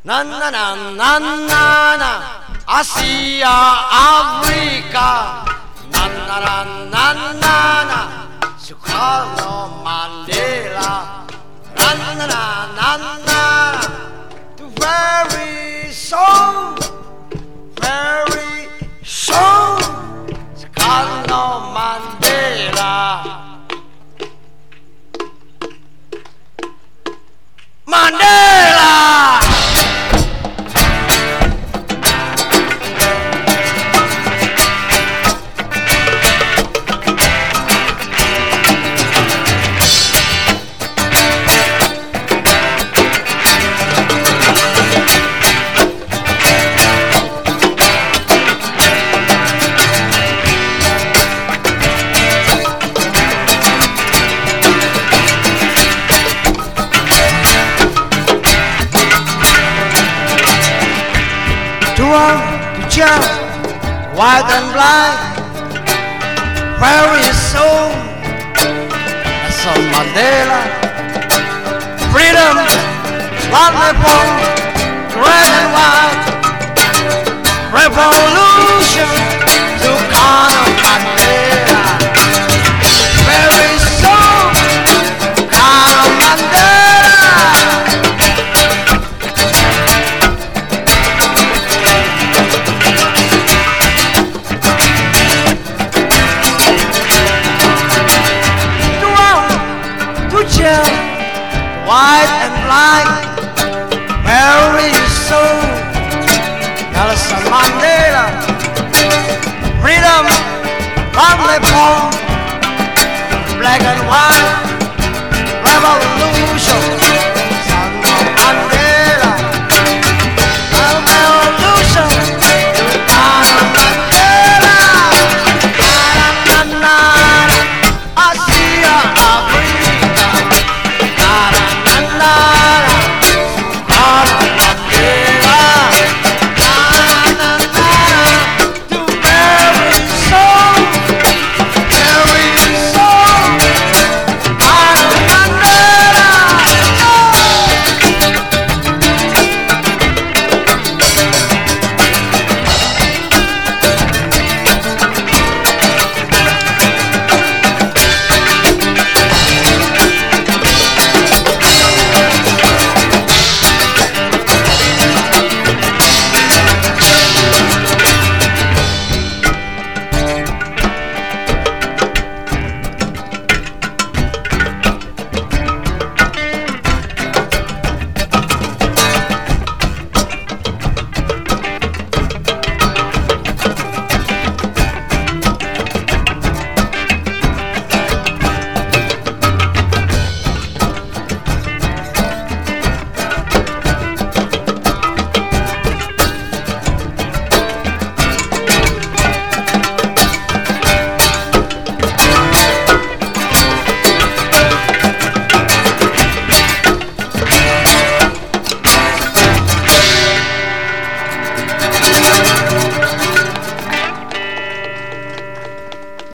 Na na na na na na, Asia, Afrika. Na na na na na na, Sukarno Mandela. Na na na na na, the very soul, Sukarno Mandela. Mandela. To jump, white and black, very soon, Nelson Mandela, freedom, wonderful, red and white, revolution, Sukarno Mandela, very soon, Sukarno Mandela. White and black, very soon, Nelson Mandela, freedom from the poor, black and white, revolution.